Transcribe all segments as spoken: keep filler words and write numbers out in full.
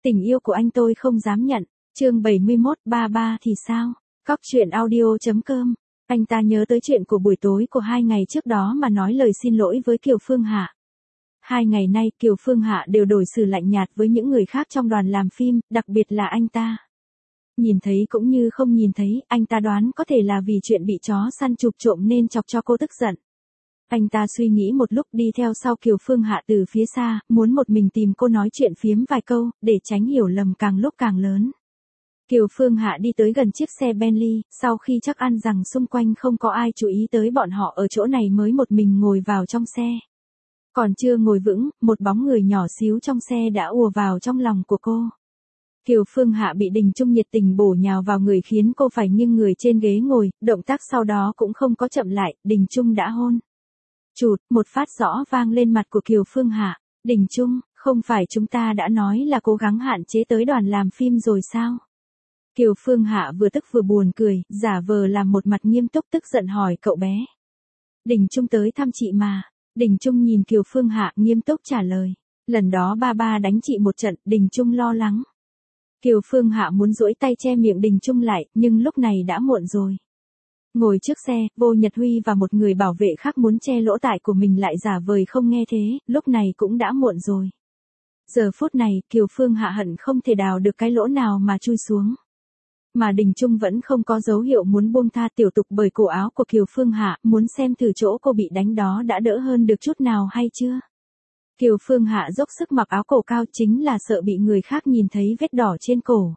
Tình yêu của anh tôi không dám nhận. Chương bảy mươi mốt, ba ba thì sao? Cóc truyện audio chấm com. Anh ta nhớ tới chuyện của buổi tối của hai ngày trước đó mà nói lời xin lỗi với Kiều Phương Hạ. Hai ngày nay Kiều Phương Hạ đều đối xử lạnh nhạt với những người khác trong đoàn làm phim, đặc biệt là anh ta. Nhìn thấy cũng như không nhìn thấy, anh ta đoán có thể là vì chuyện bị chó săn chụp trộm nên chọc cho cô tức giận. Anh ta suy nghĩ một lúc đi theo sau Kiều Phương Hạ từ phía xa, muốn một mình tìm cô nói chuyện phiếm vài câu, để tránh hiểu lầm càng lúc càng lớn. Kiều Phương Hạ đi tới gần chiếc xe Bentley, sau khi chắc ăn rằng xung quanh không có ai chú ý tới bọn họ ở chỗ này mới một mình ngồi vào trong xe. Còn chưa ngồi vững, một bóng người nhỏ xíu trong xe đã ùa vào trong lòng của cô. Kiều Phương Hạ bị Đình Trung nhiệt tình bổ nhào vào người khiến cô phải nghiêng người trên ghế ngồi, động tác sau đó cũng không có chậm lại, Đình Trung đã hôn. Chụt, một phát rõ vang lên mặt của Kiều Phương Hạ. Đình Trung, không phải chúng ta đã nói là cố gắng hạn chế tới đoàn làm phim rồi sao? Kiều Phương Hạ vừa tức vừa buồn cười, giả vờ làm một mặt nghiêm túc tức giận hỏi cậu bé. Đình Trung tới thăm chị mà. Đình Trung nhìn Kiều Phương Hạ nghiêm túc trả lời. Lần đó ba ba đánh chị một trận, Đình Trung lo lắng. Kiều Phương Hạ muốn duỗi tay che miệng Đình Trung lại, nhưng lúc này đã muộn rồi. Ngồi trước xe, Vô Nhật Huy và một người bảo vệ khác muốn che lỗ tai của mình lại giả vời không nghe thế, lúc này cũng đã muộn rồi. Giờ phút này, Kiều Phương Hạ hận không thể đào được cái lỗ nào mà chui xuống. Mà Đình Trung vẫn không có dấu hiệu muốn buông tha tiểu tục bởi cổ áo của Kiều Phương Hạ, muốn xem từ chỗ cô bị đánh đó đã đỡ hơn được chút nào hay chưa. Kiều Phương Hạ dốc sức mặc áo cổ cao chính là sợ bị người khác nhìn thấy vết đỏ trên cổ.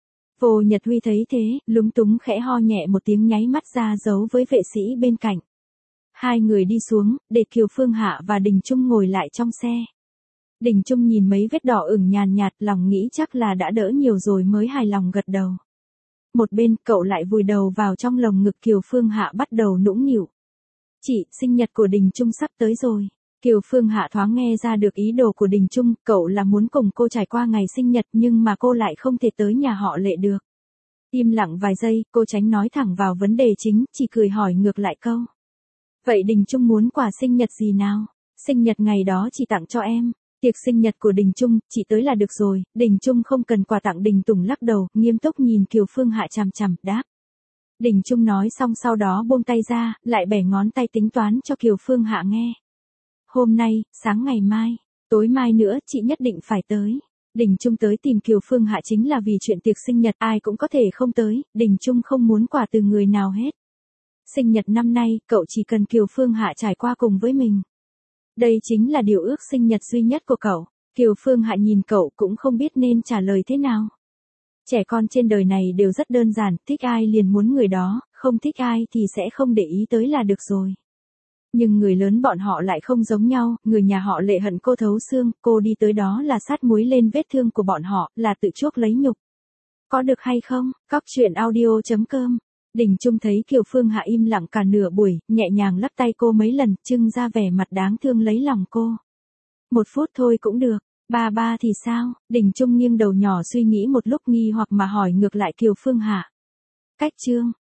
Vô Nhật Huy thấy thế, lúng túng khẽ ho nhẹ một tiếng nháy mắt ra dấu với vệ sĩ bên cạnh. Hai người đi xuống, để Kiều Phương Hạ và Đình Trung ngồi lại trong xe. Đình Trung nhìn mấy vết đỏ ửng nhàn nhạt, lòng nghĩ chắc là đã đỡ nhiều rồi mới hài lòng gật đầu. Một bên, cậu lại vùi đầu vào trong lồng ngực Kiều Phương Hạ bắt đầu nũng nịu. Chị, sinh nhật của Đình Trung sắp tới rồi. Kiều Phương Hạ thoáng nghe ra được ý đồ của Đình Trung, cậu là muốn cùng cô trải qua ngày sinh nhật nhưng mà cô lại không thể tới nhà họ Lệ được. Im lặng vài giây, cô tránh nói thẳng vào vấn đề chính, chỉ cười hỏi ngược lại câu. Vậy Đình Trung muốn quà sinh nhật gì nào? Sinh nhật ngày đó chỉ tặng cho em. Tiệc sinh nhật của Đình Trung, chỉ tới là được rồi. Đình Trung không cần quà tặng. Đình Tùng lắc đầu, nghiêm túc nhìn Kiều Phương Hạ chằm chằm, đáp. Đình Trung nói xong sau đó buông tay ra, lại bẻ ngón tay tính toán cho Kiều Phương Hạ nghe. Hôm nay, sáng ngày mai, tối mai nữa chị nhất định phải tới. Đình Trung tới tìm Kiều Phương Hạ chính là vì chuyện tiệc sinh nhật, ai cũng có thể không tới, Đình Trung không muốn quà từ người nào hết. Sinh nhật năm nay, cậu chỉ cần Kiều Phương Hạ trải qua cùng với mình. Đây chính là điều ước sinh nhật duy nhất của cậu. Kiều Phương Hạ nhìn cậu cũng không biết nên trả lời thế nào. Trẻ con trên đời này đều rất đơn giản, thích ai liền muốn người đó, không thích ai thì sẽ không để ý tới là được rồi. Nhưng người lớn bọn họ lại không giống nhau, người nhà họ Lệ hận cô thấu xương, cô đi tới đó là sát muối lên vết thương của bọn họ, là tự chuốc lấy nhục. Có được hay không? Cóc truyện audio chấm com. Đình Trung thấy Kiều Phương Hạ im lặng cả nửa buổi, nhẹ nhàng lắc tay cô mấy lần, trưng ra vẻ mặt đáng thương lấy lòng cô. Một phút thôi cũng được, ba ba thì sao? Đình Trung nghiêng đầu nhỏ suy nghĩ một lúc nghi hoặc mà hỏi ngược lại Kiều Phương Hạ. Cách chương.